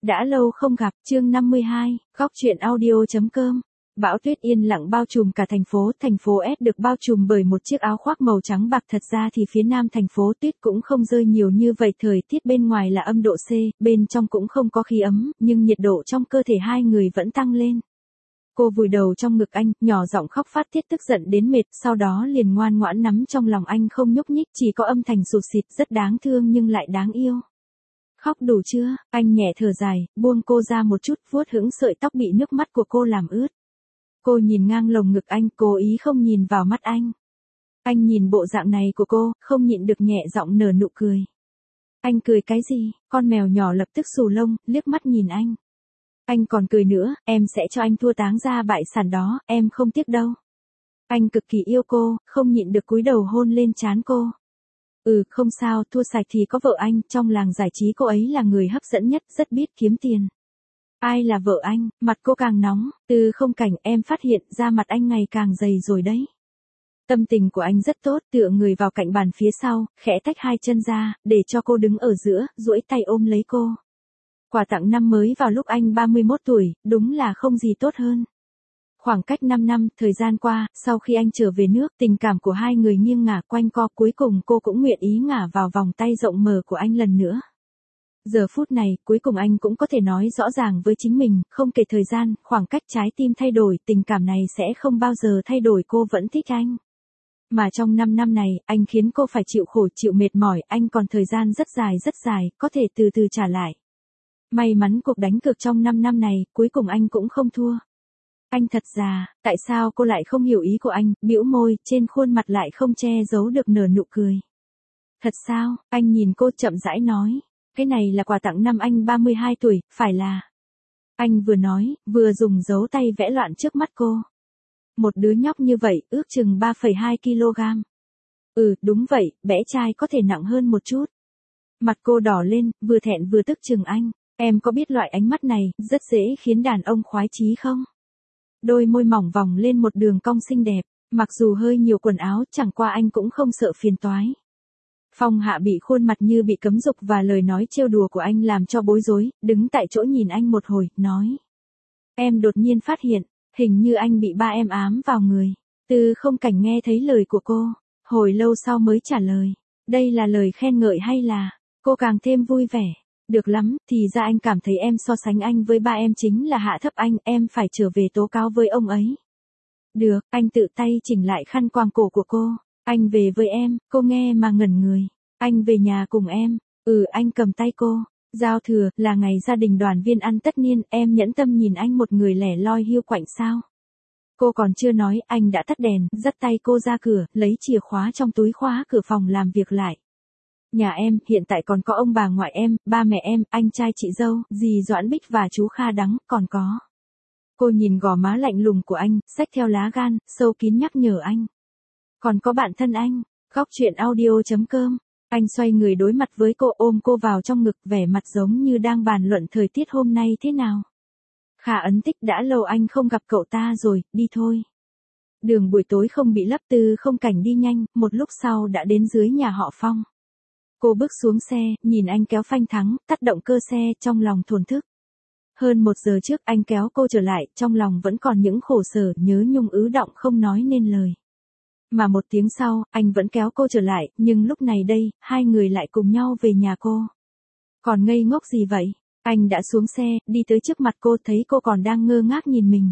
đã lâu không gặp, chương 52, góc truyện audio.com. Bão tuyết yên lặng bao trùm cả thành phố S được bao trùm bởi một chiếc áo khoác màu trắng bạc. Thật ra thì phía nam thành phố tuyết cũng không rơi nhiều như vậy, thời tiết bên ngoài là âm độ C, bên trong cũng không có khí ấm, nhưng nhiệt độ trong cơ thể hai người vẫn tăng lên. Cô vùi đầu trong ngực anh, nhỏ giọng khóc phát tiết tức giận đến mệt, sau đó liền ngoan ngoãn nắm trong lòng anh không nhúc nhích, chỉ có âm thanh sụt sịt rất đáng thương nhưng lại đáng yêu. Khóc đủ chưa? Anh nhẹ thở dài, buông cô ra một chút, vuốt hững sợi tóc bị nước mắt của cô làm ướt. Cô nhìn ngang lồng ngực anh, cố ý không nhìn vào mắt anh. Anh nhìn bộ dạng này của cô, không nhịn được nhẹ giọng nở nụ cười. Anh cười cái gì? Con mèo nhỏ lập tức xù lông, liếc mắt nhìn anh. Anh còn cười nữa, em sẽ cho anh thua táng ra bại sản đó, em không tiếc đâu. Anh cực kỳ yêu cô, không nhịn được cúi đầu hôn lên trán cô. Không sao, thua sạch thì có vợ anh, trong làng giải trí cô ấy là người hấp dẫn nhất, rất biết kiếm tiền. Ai là vợ anh? Mặt cô càng nóng, không cảnh, em phát hiện ra mặt anh ngày càng dày rồi đấy. Tâm tình của anh rất tốt, tựa người vào cạnh bàn phía sau, khẽ tách hai chân ra, để cho cô đứng ở giữa, duỗi tay ôm lấy cô. Quà tặng năm mới vào lúc anh 31 tuổi, đúng là không gì tốt hơn. Khoảng cách 5 năm, thời gian qua, sau khi anh trở về nước, tình cảm của hai người nghiêng ngả quanh co, cuối cùng cô cũng nguyện ý ngả vào vòng tay rộng mở của anh lần nữa. Giờ phút này, cuối cùng anh cũng có thể nói rõ ràng với chính mình, không kể thời gian, khoảng cách, trái tim thay đổi, tình cảm này sẽ không bao giờ thay đổi, cô vẫn thích anh. Mà trong 5 năm này, anh khiến cô phải chịu khổ, chịu mệt mỏi, anh còn thời gian rất dài, có thể từ từ trả lại. May mắn cuộc đánh cược trong 5 năm này, cuối cùng anh cũng không thua. Anh thật già, tại sao cô lại không hiểu ý của anh, bĩu môi, trên khuôn mặt lại không che giấu được nở nụ cười. Thật sao? Anh nhìn cô chậm rãi nói. Cái này là quà tặng năm anh 32 tuổi, phải là... Anh vừa nói, vừa dùng dấu tay vẽ loạn trước mắt cô. Một đứa nhóc như vậy, ước chừng 3,2 kg. Đúng vậy, bé trai có thể nặng hơn một chút. Mặt cô đỏ lên, vừa thẹn vừa tức chừng anh. Em có biết loại ánh mắt này, rất dễ khiến đàn ông khoái chí không? Đôi môi mỏng vòng lên một đường cong xinh đẹp, mặc dù hơi nhiều quần áo, chẳng qua anh cũng không sợ phiền toái. Phong Hạ bị khuôn mặt như bị cấm dục và lời nói trêu đùa của anh làm cho bối rối, đứng tại chỗ nhìn anh một hồi, nói. Em đột nhiên phát hiện, hình như anh bị ba em ám vào người. Không cảnh nghe thấy lời của cô, hồi lâu sau mới trả lời. Đây là lời khen ngợi hay là... Cô càng thêm vui vẻ. Được lắm, thì ra anh cảm thấy em so sánh anh với ba em chính là hạ thấp anh, em phải trở về tố cáo với ông ấy. Được, anh tự tay chỉnh lại khăn quàng cổ của cô. Anh về với em, cô nghe mà ngẩn người. Anh về nhà cùng em. Anh cầm tay cô. Giao thừa, là ngày gia đình đoàn viên ăn tất niên, em nhẫn tâm nhìn anh một người lẻ loi hiu quạnh sao. Cô còn chưa nói, anh đã tắt đèn, dắt tay cô ra cửa, lấy chìa khóa trong túi khóa cửa phòng làm việc lại. Nhà em, hiện tại còn có ông bà ngoại em, ba mẹ em, anh trai chị dâu, dì Doãn Bích và chú Kha Đắng, còn có. Cô nhìn gò má lạnh lùng của anh, xách theo lá gan, sâu kín nhắc nhở anh. Còn có bạn thân anh, góc truyện audio.com. Anh xoay người đối mặt với cô, ôm cô vào trong ngực, vẻ mặt giống như đang bàn luận thời tiết hôm nay thế nào. Khả ấn tích, đã lâu anh không gặp cậu ta rồi, đi thôi. Đường buổi tối không bị lấp, không cảnh đi nhanh, một lúc sau đã đến dưới nhà họ Phong. Cô bước xuống xe, nhìn anh kéo phanh thắng, tắt động cơ xe, trong lòng thổn thức. Hơn 1 giờ trước anh kéo cô trở lại, trong lòng vẫn còn những khổ sở, nhớ nhung ứ đọng không nói nên lời. Mà 1 tiếng sau, anh vẫn kéo cô trở lại, nhưng lúc này đây, hai người lại cùng nhau về nhà cô. Còn ngây ngốc gì vậy? Anh đã xuống xe, đi tới trước mặt cô, thấy cô còn đang ngơ ngác nhìn mình.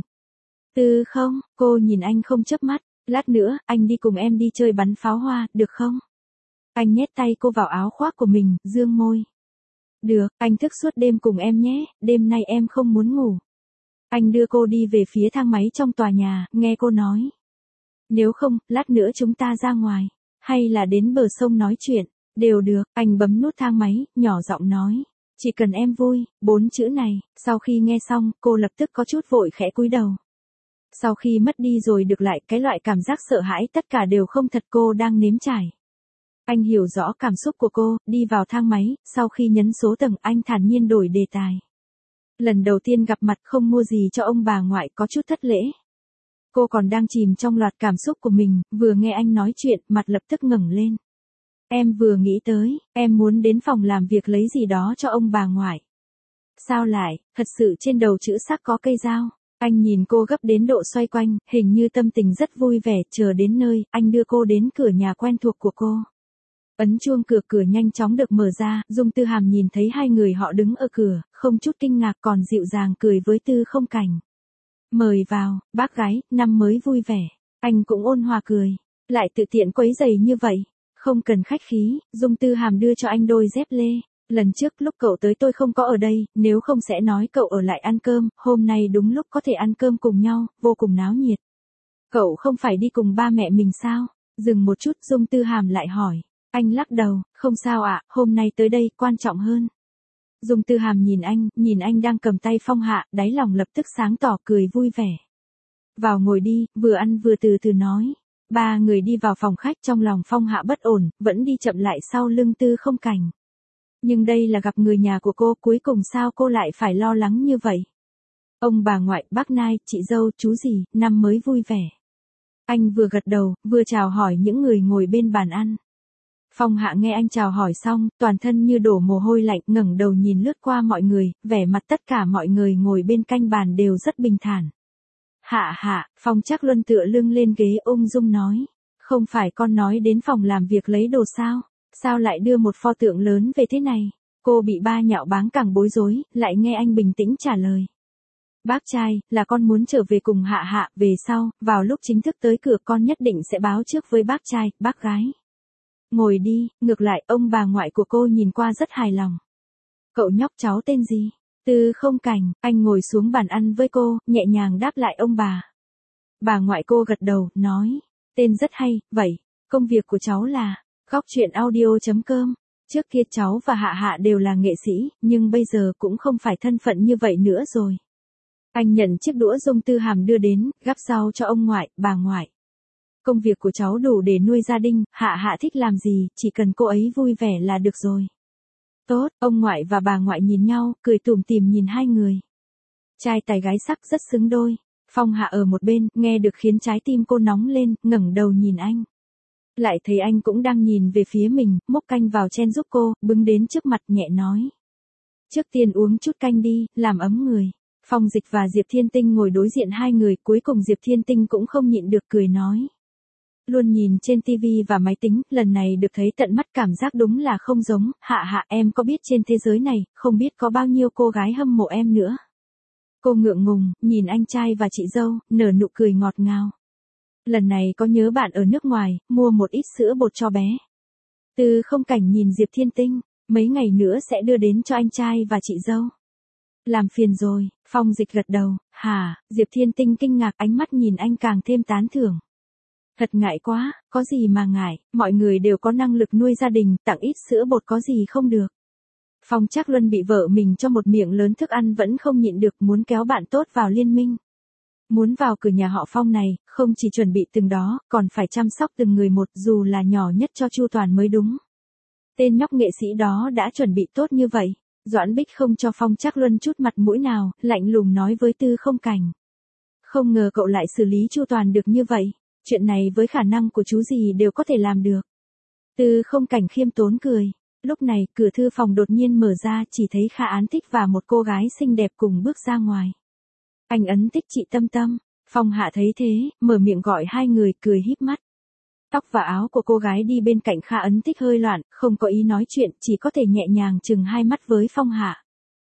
Không, cô nhìn anh không chớp mắt, lát nữa, anh đi cùng em đi chơi bắn pháo hoa, được không? Anh nhét tay cô vào áo khoác của mình, dương môi. Được, anh thức suốt đêm cùng em nhé, đêm nay em không muốn ngủ. Anh đưa cô đi về phía thang máy trong tòa nhà, nghe cô nói. Nếu không, lát nữa chúng ta ra ngoài, hay là đến bờ sông nói chuyện, đều được. Anh bấm nút thang máy, nhỏ giọng nói. Chỉ cần em vui, 4 chữ này. Sau khi nghe xong, cô lập tức có chút vội khẽ cúi đầu. Sau khi mất đi rồi được lại, cái loại cảm giác sợ hãi tất cả đều không thật, cô đang nếm trải. Anh hiểu rõ cảm xúc của cô, đi vào thang máy, sau khi nhấn số tầng, anh thản nhiên đổi đề tài. Lần đầu tiên gặp mặt không mua gì cho ông bà ngoại, có chút thất lễ. Cô còn đang chìm trong loạt cảm xúc của mình, vừa nghe anh nói chuyện, mặt lập tức ngẩng lên. Em vừa nghĩ tới, em muốn đến phòng làm việc lấy gì đó cho ông bà ngoại. Sao lại, thật sự trên đầu chữ sắc có cây dao. Anh nhìn cô gấp đến độ xoay quanh, hình như tâm tình rất vui vẻ, chờ đến nơi, anh đưa cô đến cửa nhà quen thuộc của cô. Ấn chuông cửa, cửa nhanh chóng được mở ra, Dung Tư Hàm nhìn thấy hai người họ đứng ở cửa, không chút kinh ngạc còn dịu dàng cười với Tư Không Cảnh. Mời vào, bác gái, năm mới vui vẻ. Anh cũng ôn hòa cười, lại tự tiện quấy giày như vậy. Không cần khách khí, Dung Tư Hàm đưa cho anh đôi dép lê. Lần trước lúc cậu tới tôi không có ở đây, nếu không sẽ nói cậu ở lại ăn cơm, hôm nay đúng lúc có thể ăn cơm cùng nhau, vô cùng náo nhiệt. Cậu không phải đi cùng ba mẹ mình sao? Dừng một chút, Dung Tư Hàm lại hỏi. Anh lắc đầu, không sao ạ, hôm nay tới đây quan trọng hơn. Dung Tư Hàm nhìn anh đang cầm tay Phong Hạ, đáy lòng lập tức sáng tỏ cười vui vẻ. Vào ngồi đi, vừa ăn vừa từ từ nói. Ba người đi vào phòng khách, trong lòng Phong Hạ bất ổn, vẫn đi chậm lại sau lưng Tư Không Cảnh. Nhưng đây là gặp người nhà của cô, cuối cùng sao cô lại phải lo lắng như vậy? Ông bà ngoại, bác Nai, chị dâu, chú dì, năm mới vui vẻ. Anh vừa gật đầu, vừa chào hỏi những người ngồi bên bàn ăn. Phong Hạ nghe anh chào hỏi xong, toàn thân như đổ mồ hôi lạnh, ngẩng đầu nhìn lướt qua mọi người, vẻ mặt tất cả mọi người ngồi bên cạnh bàn đều rất bình thản. Hạ, Phong Trác Luân tựa lưng lên ghế ung dung nói. Không phải con nói đến phòng làm việc lấy đồ sao? Sao lại đưa một pho tượng lớn về thế này? Cô bị ba nhạo báng càng bối rối, lại nghe anh bình tĩnh trả lời. Bác trai, là con muốn trở về cùng Hạ, về sau, vào lúc chính thức tới cửa con nhất định sẽ báo trước với bác trai, bác gái. Ngồi đi, ngược lại ông bà ngoại của cô nhìn qua rất hài lòng. Cậu nhóc cháu tên gì? Tư Không Cảnh, anh ngồi xuống bàn ăn với cô, nhẹ nhàng đáp lại ông bà. Bà ngoại cô gật đầu, nói, tên rất hay, vậy, công việc của cháu là, Góc Chuyện Audio.com. Trước kia cháu và Hạ đều là nghệ sĩ, nhưng bây giờ cũng không phải thân phận như vậy nữa rồi. Anh nhận chiếc đũa Dung Tư Hàm đưa đến, gắp rau cho ông ngoại, bà ngoại. Công việc của cháu đủ để nuôi gia đình, Hạ thích làm gì, chỉ cần cô ấy vui vẻ là được rồi. Tốt, ông ngoại và bà ngoại nhìn nhau, cười tủm tỉm nhìn hai người. Trai tài gái sắc rất xứng đôi. Phong Hạ ở một bên, nghe được khiến trái tim cô nóng lên, ngẩng đầu nhìn anh. Lại thấy anh cũng đang nhìn về phía mình, múc canh vào chen giúp cô, bưng đến trước mặt nhẹ nói. Trước tiên uống chút canh đi, làm ấm người. Phong Dịch và Diệp Thiên Tinh ngồi đối diện hai người, cuối cùng Diệp Thiên Tinh cũng không nhịn được cười nói. Luôn nhìn trên TV và máy tính, lần này được thấy tận mắt cảm giác đúng là không giống, Hạ em có biết trên thế giới này, không biết có bao nhiêu cô gái hâm mộ em nữa. Cô ngượng ngùng, nhìn anh trai và chị dâu, nở nụ cười ngọt ngào. Lần này có nhớ bạn ở nước ngoài, mua một ít sữa bột cho bé. Tư Không Cảnh nhìn Diệp Thiên Tinh, mấy ngày nữa sẽ đưa đến cho anh trai và chị dâu. Làm phiền rồi, Phong Dịch gật đầu, Diệp Thiên Tinh kinh ngạc, ánh mắt nhìn anh càng thêm tán thưởng. Thật ngại quá, có gì mà ngại, mọi người đều có năng lực nuôi gia đình, tặng ít sữa bột có gì không được. Phong Trác Luân bị vợ mình cho một miệng lớn thức ăn vẫn không nhịn được, muốn kéo bạn tốt vào liên minh. Muốn vào cửa nhà họ Phong này, không chỉ chuẩn bị từng đó, còn phải chăm sóc từng người một, dù là nhỏ nhất cho chu toàn mới đúng. Tên nhóc nghệ sĩ đó đã chuẩn bị tốt như vậy. Doãn Bích không cho Phong Trác Luân chút mặt mũi nào, lạnh lùng nói với Tư Không Cảnh. Không ngờ cậu lại xử lý chu toàn được như vậy. Chuyện này với khả năng của chú gì đều có thể làm được. Tư Không Cảnh khiêm tốn cười. Lúc này, cửa thư phòng đột nhiên mở ra, chỉ thấy Kha Án Tích và một cô gái xinh đẹp cùng bước ra ngoài. Anh ấn tích chị Tâm Tâm. Phong Hạ thấy thế, mở miệng gọi hai người, cười híp mắt. Tóc và áo của cô gái đi bên cạnh Kha Ấn Tích hơi loạn, không có ý nói chuyện, chỉ có thể nhẹ nhàng chừng hai mắt với Phong Hạ.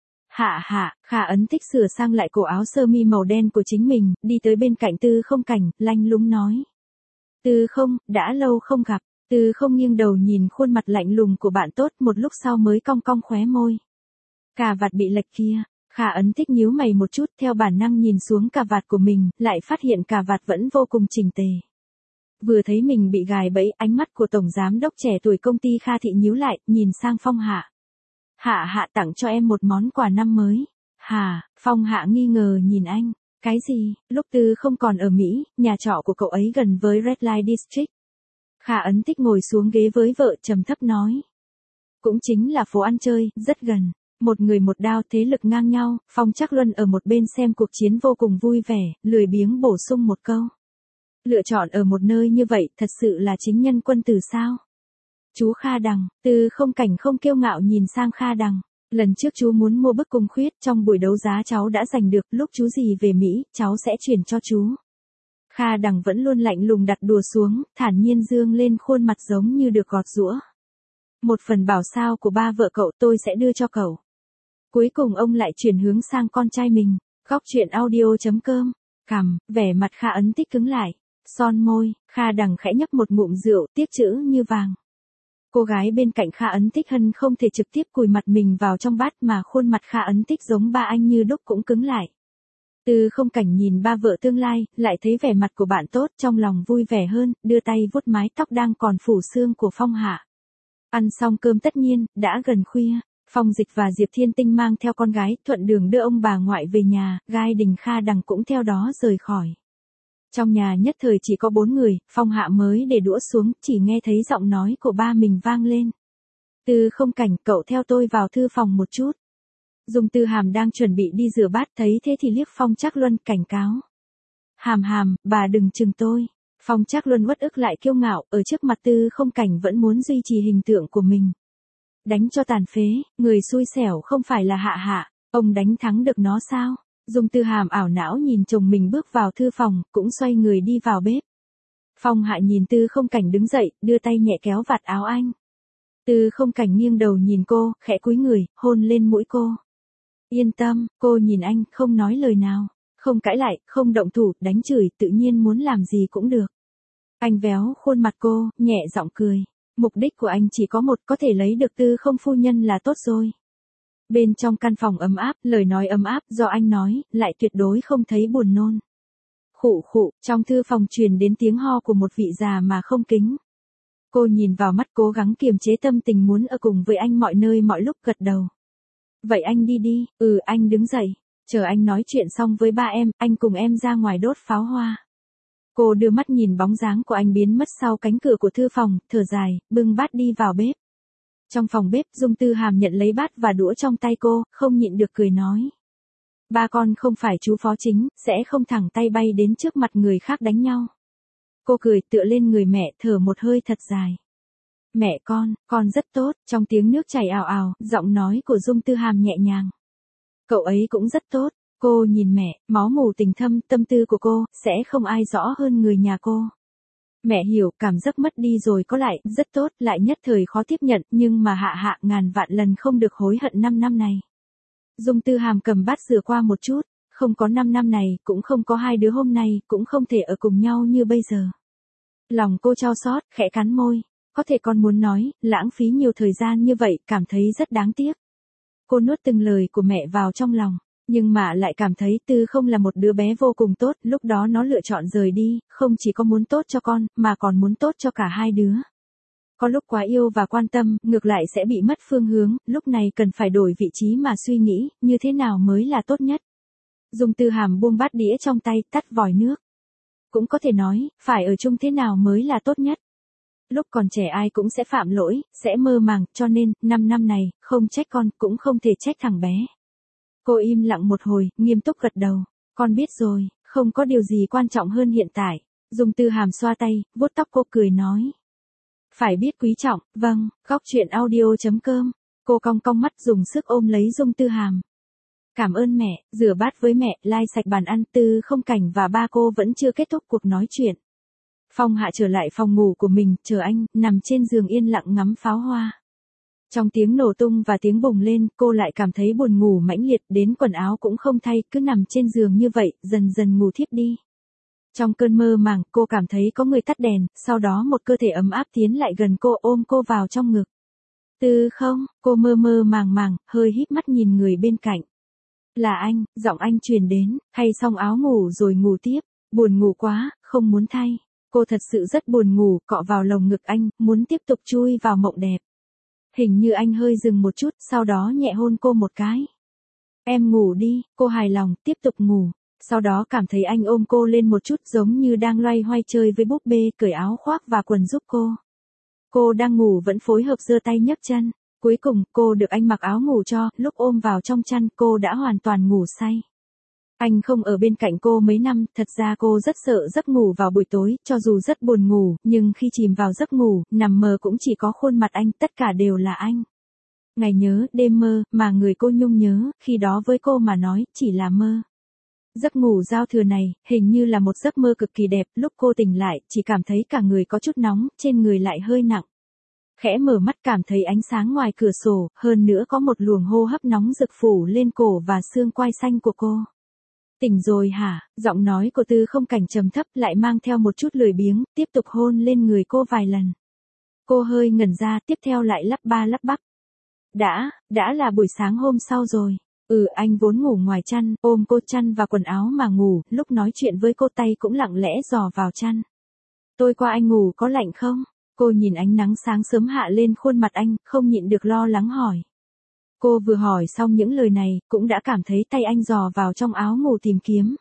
Kha Ấn Tích sửa sang lại cổ áo sơ mi màu đen của chính mình, đi tới bên cạnh Tư Không Cảnh, lanh lúng nói. Tư Không, đã lâu không gặp. Tư Không nghiêng đầu nhìn khuôn mặt lạnh lùng của bạn tốt, một lúc sau mới cong cong khóe môi. Cà vạt bị lệch kia. Kha Ấn Tích nhíu mày một chút, theo bản năng nhìn xuống cà vạt của mình, lại phát hiện cà vạt vẫn vô cùng chỉnh tề. Vừa thấy mình bị gài bẫy, ánh mắt của tổng giám đốc trẻ tuổi công ty Kha Thị nhíu lại, nhìn sang Phong Hạ. Hạ tặng cho em một món quà năm mới. Phong Hạ nghi ngờ nhìn anh. Cái gì? Lúc Tư Không còn ở Mỹ, nhà trọ của cậu ấy gần với Red Light District. Kha Ấn Tích ngồi xuống ghế với vợ trầm thấp nói. Cũng chính là phố ăn chơi, rất gần. Một người một đao, thế lực ngang nhau. Phong Trác Luân ở một bên xem cuộc chiến vô cùng vui vẻ, lười biếng bổ sung một câu. Lựa chọn ở một nơi như vậy, thật sự là chính nhân quân tử sao? Chú Kha Đằng, Tư Không Cảnh không kiêu ngạo nhìn sang Kha Đằng. Lần trước chú muốn mua bức cung khuyết, trong buổi đấu giá cháu đã giành được, lúc chú gì về Mỹ, cháu sẽ chuyển cho chú. Kha Đằng vẫn luôn lạnh lùng đặt đùa xuống, thản nhiên dương lên khuôn mặt giống như được gọt giũa. Một phần bảo sao của ba vợ cậu tôi sẽ đưa cho cậu. Cuối cùng ông lại chuyển hướng sang con trai mình. Góc chuyện audio.com. Cằm, vẻ mặt Kha Ấn Tích cứng lại. Son môi, Kha Đằng khẽ nhấp một ngụm rượu, tiếc chữ như vàng. Cô gái bên cạnh Kha Ấn Tích Hân không thể trực tiếp cùi mặt mình vào trong bát mà khuôn mặt Kha Ấn Tích giống ba anh như đúc cũng cứng lại. Từ Không Cảnh nhìn ba vợ tương lai, lại thấy vẻ mặt của bạn tốt trong lòng vui vẻ hơn, đưa tay vuốt mái tóc đang còn phủ sương của Phong Hạ. Ăn xong cơm tất nhiên, đã gần khuya, Phong Dịch và Diệp Thiên Tinh mang theo con gái thuận đường đưa ông bà ngoại về nhà, Gai Đình Kha Đằng cũng theo đó rời khỏi. Trong nhà nhất thời chỉ có 4 người, Phong Hạ mới để đũa xuống, chỉ nghe thấy giọng nói của ba mình vang lên. Từ Không Cảnh, cậu theo tôi vào thư phòng một chút. Dung Tư Hàm đang chuẩn bị đi rửa bát, thấy thế thì liếc Phong Trác Luân cảnh cáo. Hàm Hàm, bà đừng chừng tôi. Phong Trác Luân uất ức lại kiêu ngạo, ở trước mặt Tư Không Cảnh vẫn muốn duy trì hình tượng của mình. Đánh cho tàn phế, người xui xẻo không phải là Hạ Hạ, ông đánh thắng được nó sao? Dung Tư Hàm ảo não nhìn chồng mình bước vào thư phòng, cũng xoay người đi vào bếp. Phong Hạ nhìn Tư Không Cảnh đứng dậy, đưa tay nhẹ kéo vạt áo anh. Tư Không Cảnh nghiêng đầu nhìn cô, khẽ cúi người, hôn lên mũi cô. Yên tâm, cô nhìn anh, không nói lời nào, không cãi lại, không động thủ, đánh chửi, tự nhiên muốn làm gì cũng được. Anh véo khuôn mặt cô, nhẹ giọng cười. Mục đích của anh chỉ có một, có thể lấy được Tư Không phu nhân là tốt rồi. Bên trong căn phòng ấm áp, lời nói ấm áp do anh nói, lại tuyệt đối không thấy buồn nôn. Khụ khụ, trong thư phòng truyền đến tiếng ho của một vị già mà không kính. Cô nhìn vào mắt cố gắng kiềm chế tâm tình muốn ở cùng với anh mọi nơi mọi lúc, gật đầu. Vậy anh đi đi, anh đứng dậy, chờ anh nói chuyện xong với ba em, anh cùng em ra ngoài đốt pháo hoa. Cô đưa mắt nhìn bóng dáng của anh biến mất sau cánh cửa của thư phòng, thở dài, bưng bát đi vào bếp. Trong phòng bếp, Dung Tư Hàm nhận lấy bát và đũa trong tay cô, không nhịn được cười nói. Ba con không phải chú phó chính, sẽ không thẳng tay bay đến trước mặt người khác đánh nhau. Cô cười tựa lên người mẹ, thở một hơi thật dài. Mẹ con rất tốt, trong tiếng nước chảy ào ào, giọng nói của Dung Tư Hàm nhẹ nhàng. Cậu ấy cũng rất tốt, cô nhìn mẹ, máu mù tình thâm, tâm tư của cô, sẽ không ai rõ hơn người nhà cô. Mẹ hiểu, cảm giác mất đi rồi có lại, rất tốt, lại nhất thời khó tiếp nhận, nhưng mà Hạ Hạ ngàn vạn lần không được hối hận 5 năm này. Dung Tư Hàm cầm bát rửa qua một chút, không có 5 năm này, cũng không có hai đứa hôm nay, cũng không thể ở cùng nhau như bây giờ. Lòng cô chao xót, khẽ cắn môi. Có thể con muốn nói, lãng phí nhiều thời gian như vậy, cảm thấy rất đáng tiếc. Cô nuốt từng lời của mẹ vào trong lòng, nhưng mà lại cảm thấy Tư Không là một đứa bé vô cùng tốt, lúc đó nó lựa chọn rời đi, không chỉ có muốn tốt cho con, mà còn muốn tốt cho cả hai đứa. Có lúc quá yêu và quan tâm, ngược lại sẽ bị mất phương hướng, lúc này cần phải đổi vị trí mà suy nghĩ, như thế nào mới là tốt nhất. Dung Tư Hàm buông bát đĩa trong tay, tắt vòi nước. Cũng có thể nói, phải ở chung thế nào mới là tốt nhất. Lúc còn trẻ ai cũng sẽ phạm lỗi, sẽ mơ màng, cho nên, 5 năm này, không trách con, cũng không thể trách thằng bé. Cô im lặng một hồi, nghiêm túc gật đầu. Con biết rồi, không có điều gì quan trọng hơn hiện tại. Dung Tư Hàm xoa tay, vuốt tóc cô cười nói. Phải biết quý trọng, vâng, góc chuyện audio.com. Cô cong cong mắt dùng sức ôm lấy Dung Tư Hàm. Cảm ơn mẹ, rửa bát với mẹ, lai sạch bàn ăn. Tư Không Cảnh và ba cô vẫn chưa kết thúc cuộc nói chuyện. Phong Hạ trở lại phòng ngủ của mình, chờ anh, nằm trên giường yên lặng ngắm pháo hoa. Trong tiếng nổ tung và tiếng bùng lên, cô lại cảm thấy buồn ngủ mãnh liệt, đến quần áo cũng không thay, cứ nằm trên giường như vậy, dần dần ngủ thiếp đi. Trong cơn mơ màng, cô cảm thấy có người tắt đèn, sau đó một cơ thể ấm áp tiến lại gần cô, ôm cô vào trong ngực. Tư Không, cô mơ mơ màng màng, hơi híp mắt nhìn người bên cạnh. Là anh, giọng anh truyền đến, thay xong áo ngủ rồi ngủ tiếp, buồn ngủ quá, không muốn thay. Cô thật sự rất buồn ngủ, cọ vào lồng ngực anh, muốn tiếp tục chui vào mộng đẹp. Hình như anh hơi dừng một chút, sau đó nhẹ hôn cô một cái. Em ngủ đi, cô hài lòng, tiếp tục ngủ. Sau đó cảm thấy anh ôm cô lên một chút giống như đang loay hoay chơi với búp bê, cởi áo khoác và quần giúp cô. Cô đang ngủ vẫn phối hợp giơ tay nhấc chân. Cuối cùng, cô được anh mặc áo ngủ cho, lúc ôm vào trong chăn, cô đã hoàn toàn ngủ say. Anh không ở bên cạnh cô mấy năm, thật ra cô rất sợ giấc ngủ vào buổi tối, cho dù rất buồn ngủ, nhưng khi chìm vào giấc ngủ, nằm mơ cũng chỉ có khuôn mặt anh, tất cả đều là anh. Ngày nhớ, đêm mơ, mà người cô nhung nhớ, khi đó với cô mà nói, chỉ là mơ. Giấc ngủ giao thừa này, hình như là một giấc mơ cực kỳ đẹp, lúc cô tỉnh lại, chỉ cảm thấy cả người có chút nóng, trên người lại hơi nặng. Khẽ mở mắt cảm thấy ánh sáng ngoài cửa sổ, hơn nữa có một luồng hô hấp nóng rực phủ lên cổ và xương quai xanh của cô. Tỉnh rồi hả? Giọng nói của Tư Không Cảnh trầm thấp lại mang theo một chút lười biếng, tiếp tục hôn lên người cô vài lần. Cô hơi ngẩn ra, tiếp theo lại lắp ba lắp bắp. Đã là buổi sáng hôm sau rồi. Anh vốn ngủ ngoài chăn, ôm cô chăn và quần áo mà ngủ, lúc nói chuyện với cô tay cũng lặng lẽ dò vào chăn. Tôi qua anh ngủ có lạnh không? Cô nhìn ánh nắng sáng sớm hạ lên khuôn mặt anh, không nhịn được lo lắng hỏi. Cô vừa hỏi xong những lời này, cũng đã cảm thấy tay anh dò vào trong áo ngủ tìm kiếm.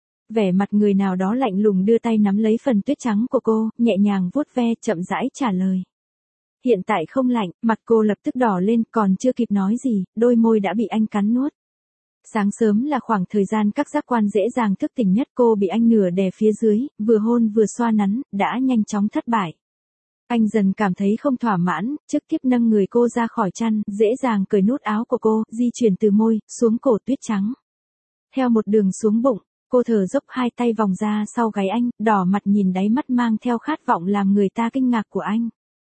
Vẻ mặt người nào đó lạnh lùng đưa tay nắm lấy phần tuyết trắng của cô, nhẹ nhàng vuốt ve, chậm rãi trả lời. Hiện tại không lạnh, mặt cô lập tức đỏ lên, còn chưa kịp nói gì, đôi môi đã bị anh cắn nuốt. Sáng sớm là khoảng thời gian các giác quan dễ dàng thức tỉnh nhất, cô bị anh nửa đè phía dưới, vừa hôn vừa xoa nắn, đã nhanh chóng thất bại. Anh dần cảm thấy không thỏa mãn, trước tiếp nâng người cô ra khỏi chăn, dễ dàng cởi nút áo của cô, di chuyển từ môi, xuống cổ tuyết trắng. Theo một đường xuống bụng, cô thở dốc hai tay vòng ra sau gáy anh, đỏ mặt nhìn đáy mắt mang theo khát vọng làm người ta kinh ngạc của anh.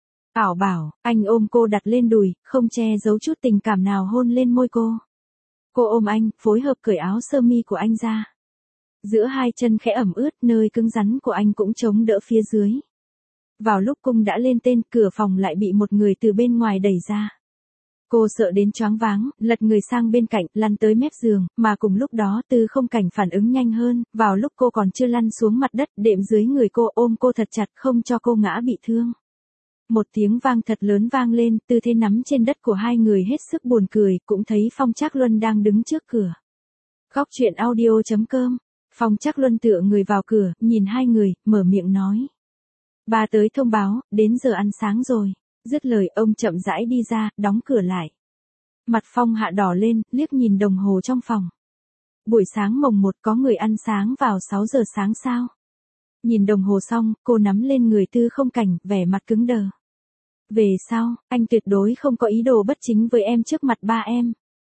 Ảo bảo, anh ôm cô đặt lên đùi, không che giấu chút tình cảm nào hôn lên môi cô. Cô ôm anh, phối hợp cởi áo sơ mi của anh ra. Giữa hai chân khẽ ẩm ướt, nơi cứng rắn của anh cũng chống đỡ phía dưới. Vào lúc cung đã lên tên, cửa phòng lại bị một người từ bên ngoài đẩy ra. Cô sợ đến choáng váng, lật người sang bên cạnh, lăn tới mép giường, mà cùng lúc đó Tư Không Cảnh phản ứng nhanh hơn, vào lúc cô còn chưa lăn xuống mặt đất, đệm dưới người cô ôm cô thật chặt không cho cô ngã bị thương. Một tiếng vang thật lớn vang lên, tư thế nắm trên đất của hai người hết sức buồn cười, cũng thấy Phong Trác Luân đang đứng trước cửa. Góc truyện audio.com, Phong Trác Luân tựa người vào cửa, nhìn hai người, mở miệng nói. Ba tới thông báo, đến giờ ăn sáng rồi. Dứt lời ông chậm rãi đi ra, đóng cửa lại. Mặt Phong Hạ đỏ lên, liếc nhìn đồng hồ trong phòng. Buổi sáng mồng 1 có người ăn sáng vào 6 giờ sáng sao? Nhìn đồng hồ xong, cô nắm lên người Tư Không Cảnh, vẻ mặt cứng đờ. Về sau, anh tuyệt đối không có ý đồ bất chính với em trước mặt ba em.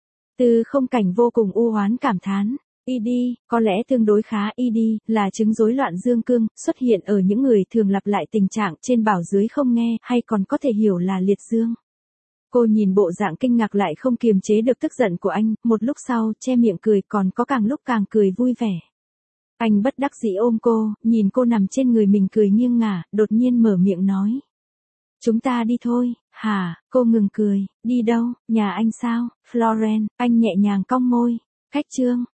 Tư Không Cảnh vô cùng u oán cảm thán. ED, có lẽ tương đối khá ED, là chứng rối loạn dương cương, xuất hiện ở những người thường lặp lại tình trạng trên bảo dưới không nghe, hay còn có thể hiểu là liệt dương. Cô nhìn bộ dạng kinh ngạc lại không kiềm chế được tức giận của anh, một lúc sau, che miệng cười, còn có càng lúc càng cười vui vẻ. Anh bất đắc dĩ ôm cô, nhìn cô nằm trên người mình cười nghiêng ngả, đột nhiên mở miệng nói. Chúng ta đi thôi. Hả? Cô ngừng cười. Đi đâu? Nhà anh sao? Florence, anh nhẹ nhàng cong môi. Khách trương.